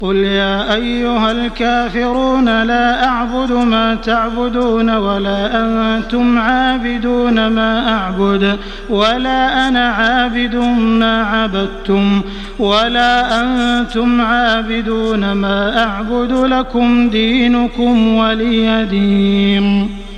قل يا أيها الكافرون لا أعبد ما تعبدون ولا أنتم عابدون ما أعبد ولا أنا عابد ما عبدتم ولا أنتم عابدون ما أعبد لكم دينكم ولي دين.